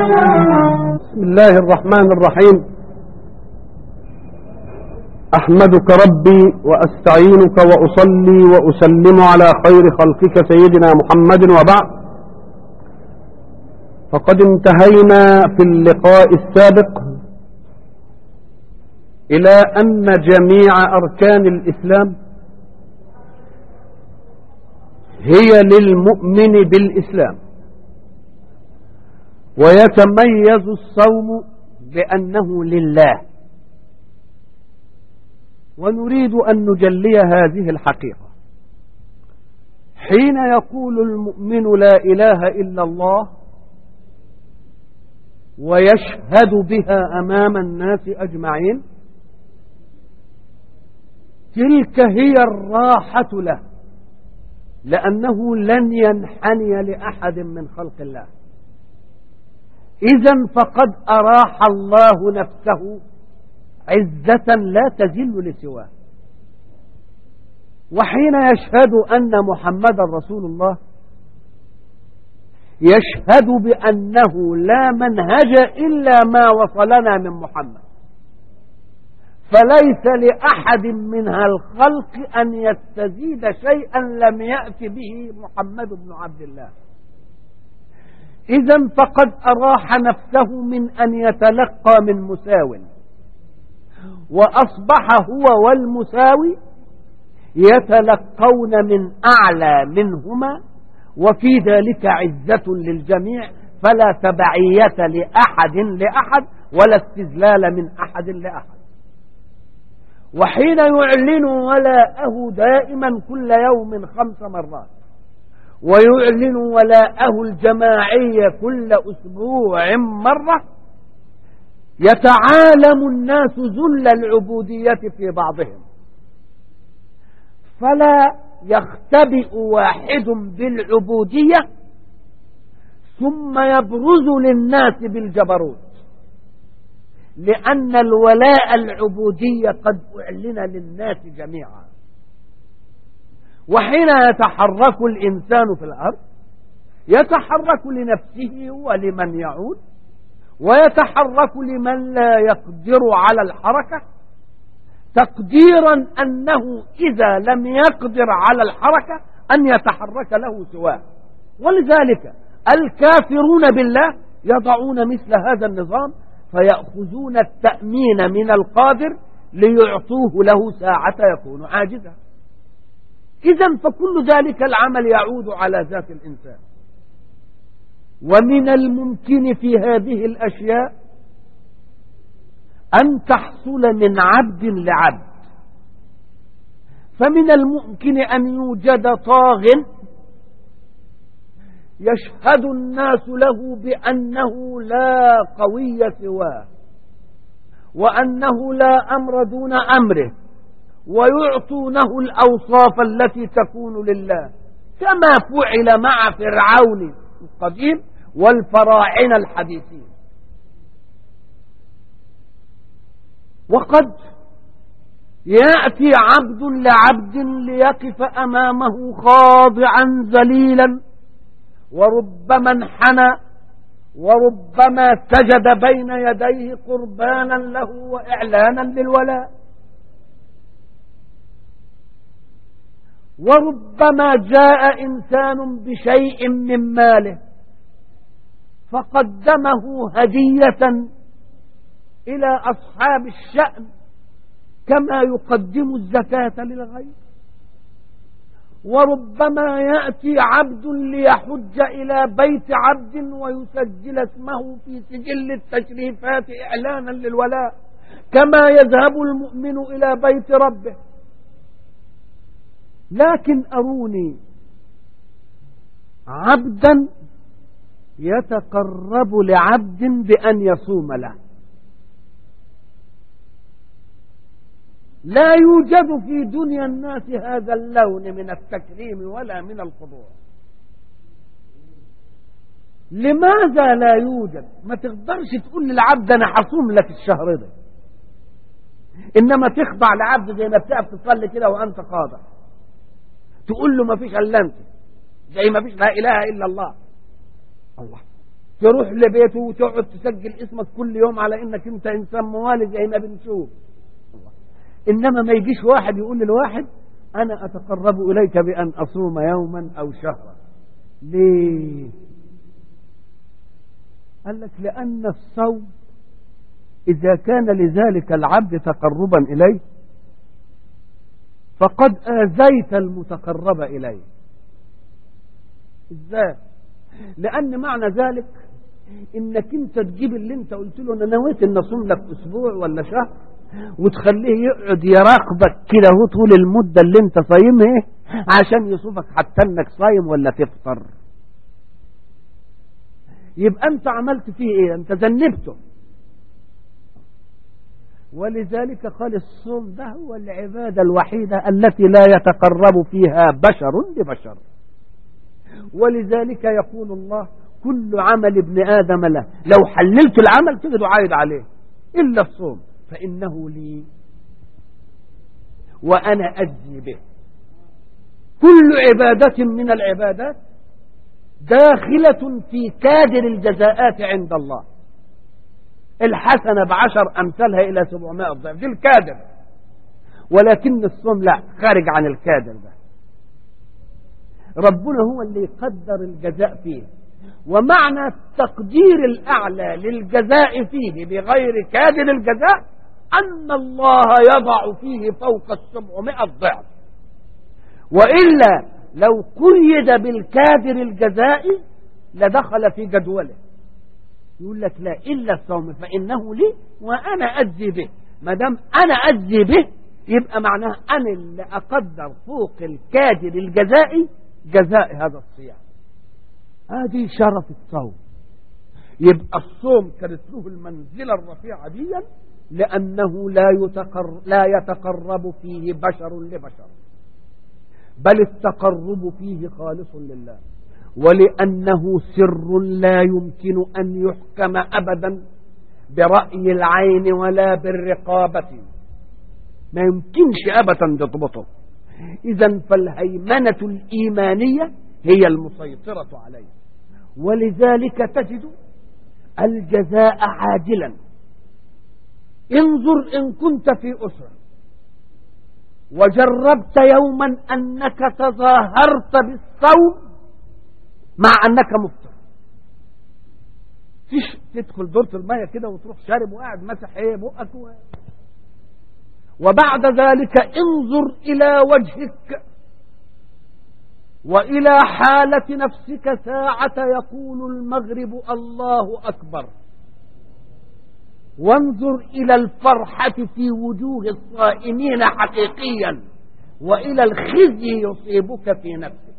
بسم الله الرحمن الرحيم. أحمدك ربي وأستعينك وأصلي وأسلم على خير خلقك سيدنا محمد، وبعد، فقد انتهينا في اللقاء السابق إلى أن جميع أركان الإسلام هي للمؤمن بالإسلام، ويتميز الصوم بأنه لله، ونريد أن نجلي هذه الحقيقة. حين يقول المؤمن لا إله إلا الله ويشهد بها أمام الناس أجمعين، تلك هي الراحة له، لأنه لن ينحني لأحد من خلق الله. إذن فقد أراح الله نفسه عزة لا تزل لسواه. وحين يشهد أن محمد رسول الله يشهد بأنه لا منهج إلا ما وصلنا من محمد، فليس لأحد منها الخلق أن يستزيد شيئا لم يأت به محمد بن عبد الله. إذن فقد أراح نفسه من أن يتلقى من مساو، وأصبح هو والمساوي يتلقون من أعلى منهما، وفي ذلك عزة للجميع، فلا تبعية لأحد لأحد ولا استذلال من أحد لأحد. وحين يعلن ولاءه دائما كل يوم 5 مرات، ويعلن ولاءه الجماعية كل أسبوع مرة، يتعالم الناس ذل العبودية في بعضهم، فلا يختبئ واحد بالعبودية ثم يبرز للناس بالجبروت، لأن الولاء العبودية قد أعلن للناس جميعا. وحين يتحرك الإنسان في الأرض يتحرك لنفسه ولمن يعود، ويتحرك لمن لا يقدر على الحركة، تقديرا أنه إذا لم يقدر على الحركة أن يتحرك له سواه. ولذلك الكافرون بالله يضعون مثل هذا النظام، فيأخذون التأمين من القادر ليعطوه له ساعة يكون عاجزا. إذن فكل ذلك العمل يعود على ذات الإنسان. ومن الممكن في هذه الأشياء أن تحصل من عبد لعبد، فمن الممكن أن يوجد طاغ يشهد الناس له بأنه لا قوي سواه، وأنه لا أمر دون أمره، ويعطونه الأوصاف التي تكون لله، كما فعل مع فرعون القديم والفراعنة الحديثين. وقد يأتي عبد لعبد ليقف أمامه خاضعا ذليلا، وربما انحنى، وربما سجد بين يديه قربانا له وإعلانا للولاء، وربما جاء إنسان بشيء من ماله فقدمه هدية إلى أصحاب الشأن كما يقدم الزكاة للغير. وربما يأتي عبد ليحج إلى بيت عبد ويسجل اسمه في سجل التشريفات إعلانا للولاء، كما يذهب المؤمن إلى بيت ربه. لكن أروني عبدا يتقرب لعبد بأن يصوم له. لا يوجد في دنيا الناس هذا اللون من التكريم ولا من الخضوع. لماذا لا يوجد؟ ما تقدرش تقول للعبد أنا حصوم لك الشهر ده، إنما تخضع لعبد زي ما بتقف تصلي كده وأنت خاضع، تقول له ما فيش إلا أنت، زي ما فيش لا إله إلا الله. الله تروح لبيته وتقعد تسجل اسمك كل يوم على انك انت انسان موالي زي ما بنشوف. انما ما يجيش واحد يقول للواحد انا اتقرب اليك بان اصوم يوما او شهرا. ليه؟ قال لك لان الصوم اذا كان لذلك العبد تقربا اليه فقد آذيت المتقرب إليه. إزاي؟ لأن معنى ذلك إنك أنت تجيب اللي أنت قلت له أنا نويت إن أصوم لك أسبوع ولا شهر وتخليه يقعد يراقبك كده هو طول المدة اللي أنت صايمها عشان يشوفك حتى إنك صايم ولا تفطر. يبقى أنت عملت فيه إيه؟ أنت ذنبته. ولذلك قال الصوم ده هو العبادة الوحيدة التي لا يتقرب فيها بشر لبشر. ولذلك يقول الله كل عمل ابن آدم له، لو حللت العمل تجد عايد عليه إلا الصوم فإنه لي وأنا أجزي به. كل عبادة من العبادات داخلة في كادر الجزاءات عند الله. الحسنة ب10 أمثالها إلى 700 ضعف، دي الكادر. ولكن الصوم لا، خارج عن الكادر ده. ربنا هو اللي يقدر الجزاء فيه، ومعنى التقدير الأعلى للجزاء فيه بغير كادر الجزاء أن الله يضع فيه فوق 700 ضعف. وإلا لو قيد بالكادر الجزائي لدخل في جدوله. يقول لك لا إلا الصوم فإنه لي وأنا أجزي به. ما دام أنا أجزي به يبقى معناه أنا اللي أقدر فوق الكادر الجزائي جزاء هذا الصيام. هذه شرف الصوم. يبقى الصوم كانت له المنزلة الرفيعة دي لأنه لا يتقرب فيه بشر لبشر، بل التقرب فيه خالص لله، ولأنه سر لا يمكن أن يحكم أبدا برأي العين ولا بالرقابة، ما يمكنش أبدا تضبطه. إذن فالهيمنة الإيمانية هي المسيطرة عليه. ولذلك تجد الجزاء عاجلا. انظر إن كنت في أسرة وجربت يوما أنك تظاهرت بالصوم مع أنك مفطر، تدخل دورة المية كده وتروح شارب وقاعد مسح بقك وبعد ذلك انظر إلى وجهك وإلى حالة نفسك ساعة يقول المغرب الله أكبر، وانظر إلى الفرحة في وجوه الصائمين حقيقيا وإلى الخزي يصيبك في نفسك.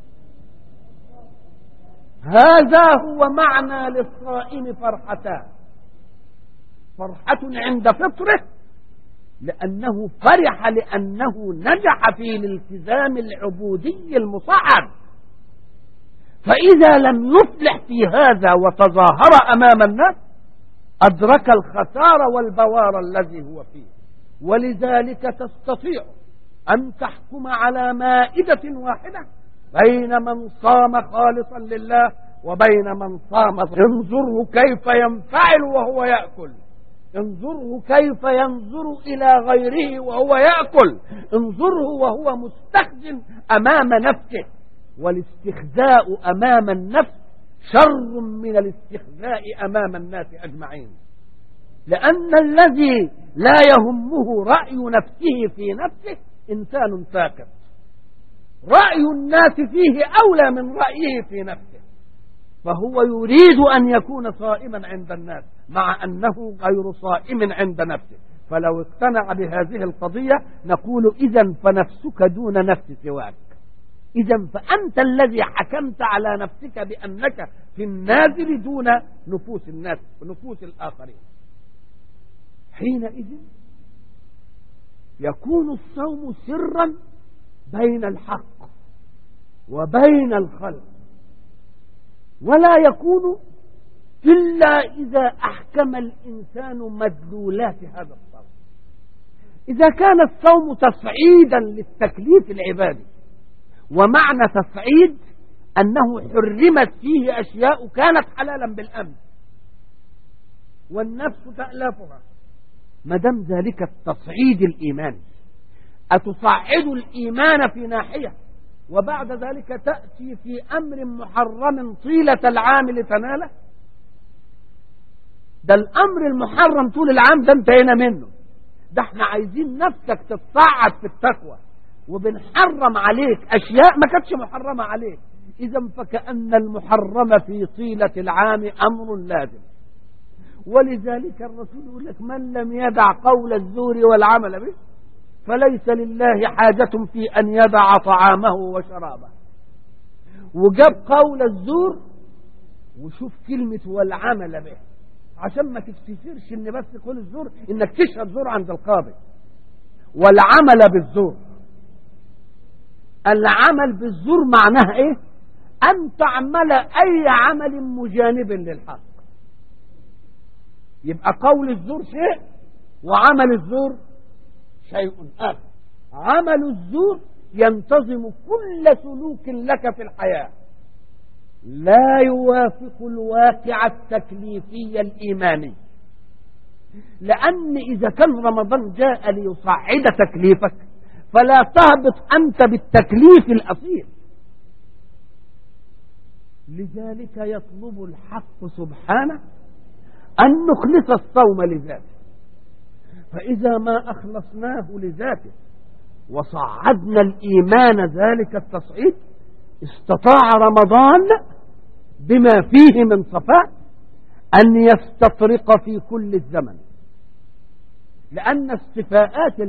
هذا هو معنى للصائم فرحتان: فرحة عند فطره لأنه فرح لأنه نجح في الالتزام العبودي المصعب، فإذا لم يفلح في هذا وتظاهر أمام الناس أدرك الخسار والبوار الذي هو فيه. ولذلك تستطيع أن تحكم على مائدة واحدة بين من صام خالصا لله وبين من صام. انظره كيف ينفعل وهو يأكل، انظره كيف ينظر إلى غيره وهو يأكل، انظره وهو مستخزن أمام نفسه. والاستخزاء أمام النفس شر من الاستخزاء أمام الناس أجمعين، لأن الذي لا يهمه رأي نفسه في نفسه إنسان ساكت، رأي الناس فيه أولى من رأيه في نفسه، فهو يريد أن يكون صائما عند الناس مع أنه غير صائم عند نفسه. فلو اقتنع بهذه القضية نقول إذن فنفسك دون نفس سواك، إذن فأنت الذي حكمت على نفسك بأنك في النازل دون نفوس الناس ونفوس الآخرين. حينئذ يكون الصوم سرا بين الحق وبين الخلق، ولا يكون إلا إذا أحكم الإنسان مدلولات هذا الصوم. إذا كان الصوم تصعيدا للتكليف العبادي، ومعنى تصعيد أنه حرمت فيه أشياء كانت حلالا بالأمس والنفس تألفها. ما دام ذلك التصعيد الإيماني، أتصعد الإيمان في ناحية وبعد ذلك تأتي في أمر محرم طيلة العام لتناله؟ ده الأمر المحرم طول العام ده انتهينا منه، ده احنا عايزين نفسك تتصعد في التقوى، وبنحرم عليك أشياء ما كانتش محرمة عليك. إذا فكأن المحرم في طيلة العام أمر لازم. ولذلك الرسول يقول لك: من لم يدع قول الزور والعمل به فليس لله حاجة في أن يدع طعامه وشرابه. وجاب قول الزور وشوف كلمة والعمل به، عشان ما تفتكرش ان بس قول الزور انك تشهد زور عند القاضي. والعمل بالزور، العمل بالزور معناها ايه؟ ان تعمل اي عمل مجانب للحق. يبقى قول الزور شيء وعمل الزور شيء آخر. عمل الزور ينتظم كل سلوك لك في الحياة لا يوافق الواقع التكليفي الإيماني، لأن إذا كان رمضان جاء ليصعد تكليفك فلا تهبط أنت بالتكليف الأصيل. لذلك يطلب الحق سبحانه أن نخلص الصوم لذاته، فإذا ما أخلصناه لذاته وصعدنا الإيمان ذلك التصعيد استطاع رمضان بما فيه من صفاء أن يستطرق في كل الزمن. لأن استفاءات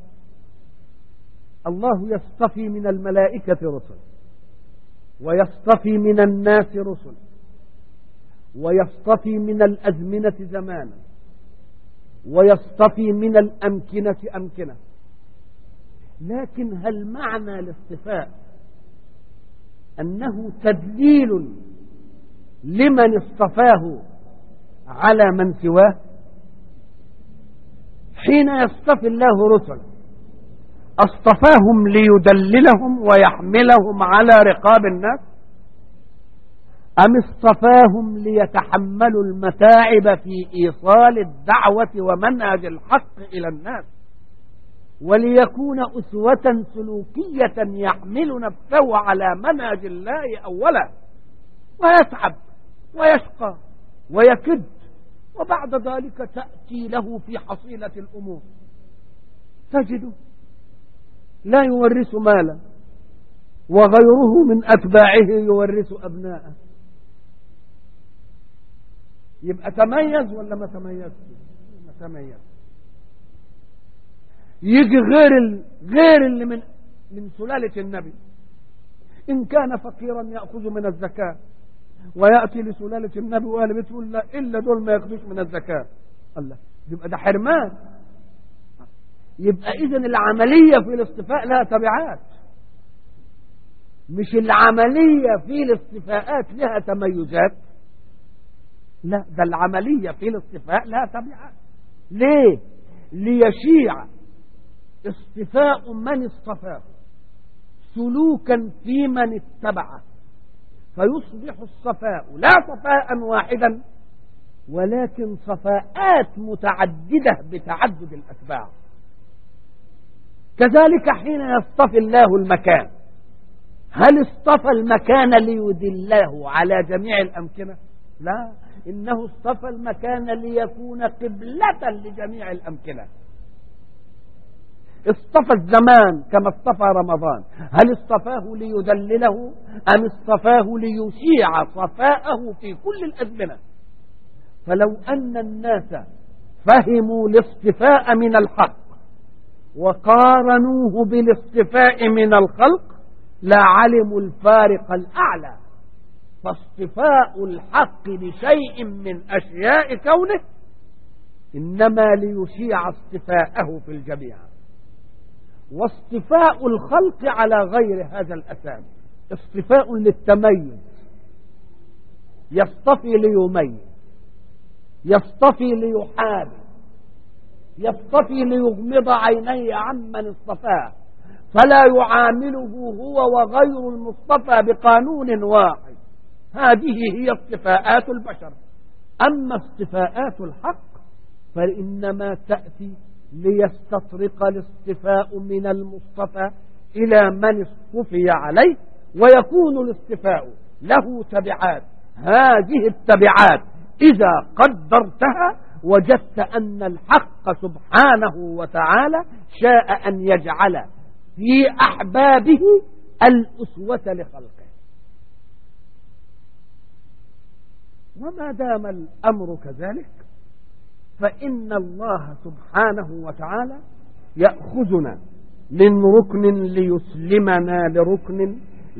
الله يصطفي من الملائكة رسل، ويصطفي من الناس رسل، ويصطفي من الأزمنة زمانا، ويصطفي من الأمكنة أمكنة. لكن هل معنى الاصطفاء أنه تدليل لمن اصطفاه على من سواه؟ حين يصطفي الله رسلا اصطفاهم ليدللهم ويحملهم على رقاب الناس، أم اصطفاهم ليتحملوا المتاعب في إيصال الدعوة ومنهج الحق إلى الناس، وليكون أسوة سلوكية يحمل نفسه على منهج الله أولا، ويتعب ويشقى ويكد، وبعد ذلك تأتي له في حصيلة الأمور تجده لا يورث مالا وغيره من أتباعه يورث أبناءه. يبقى تميز ولا ما تميز؟ ما تميز. يجي غير اللي من سلالة النبي، إن كان فقيرا يأخذ من الزكاة، ويأتي لسلالة النبي وقال بتقول لا إلا دول ما يأخذوش من الزكاة. الله، يبقى ده حرمان. يبقى إذن العملية في الاصطفاء لها تبعات، مش العملية في الاصطفاءات لها تميزات، لا، ده العملية في الاصطفاء لها تبعات. ليه؟ ليشيع اصطفاء من اصطفاه سلوكا في من اتبعه، فيصبح الصفاء لا صفاء واحدا ولكن صفاءات متعددة بتعدد الأتباع. كذلك حين يصطفي الله المكان، هل اصطفى المكان ليدله على جميع الأمكنة؟ لا، إنه اصطفى المكان ليكون قبلة لجميع الأمكنة. اصطفى الزمان كما اصطفى رمضان، هل اصطفاه ليدلله أم اصطفاه ليشيع صفاءه في كل الأزمنة؟ فلو أن الناس فهموا الاصطفاء من الحق وقارنوه بالاصطفاء من الخلق لعلموا الفارق الأعلى. فاصطفاء الحق لشيء من أشياء كونه إنما ليشيع اصطفاءه في الجميع، واصطفاء الخلق على غير هذا الأساس اصطفاء للتميز، يصطفي ليميز، يصطفي ليحابي، يصطفي ليغمض عيني عمن اصطفاه، فلا يعامله هو وغير المصطفى بقانون واحد. هذه هي اصطفاءات البشر. أما اصطفاءات الحق فإنما تأتي ليستطرق الاصطفاء من المصطفى إلى من اصطفي عليه، ويكون الاصطفاء له تبعات. هذه التبعات إذا قدرتها وجدت أن الحق سبحانه وتعالى شاء أن يجعل في أحبابه الأسوة لخلقه. وما دام الأمر كذلك فإن الله سبحانه وتعالى يأخذنا من ركن ليسلمنا لركن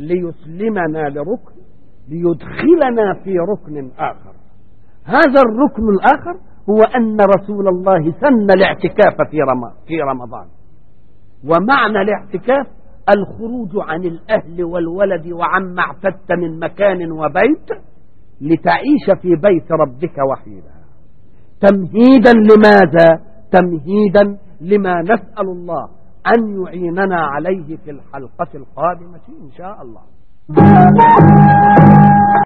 ليدخلنا في ركن آخر. هذا الركن الآخر هو أن رسول الله سن الاعتكاف في رمضان. ومعنى الاعتكاف الخروج عن الأهل والولد وعما اعتدت من مكان وبيت لتعيش في بيت ربك وحيدا. تمهيدا لماذا؟ تمهيدا لما نسأل الله أن يعيننا عليه في الحلقة القادمة إن شاء الله.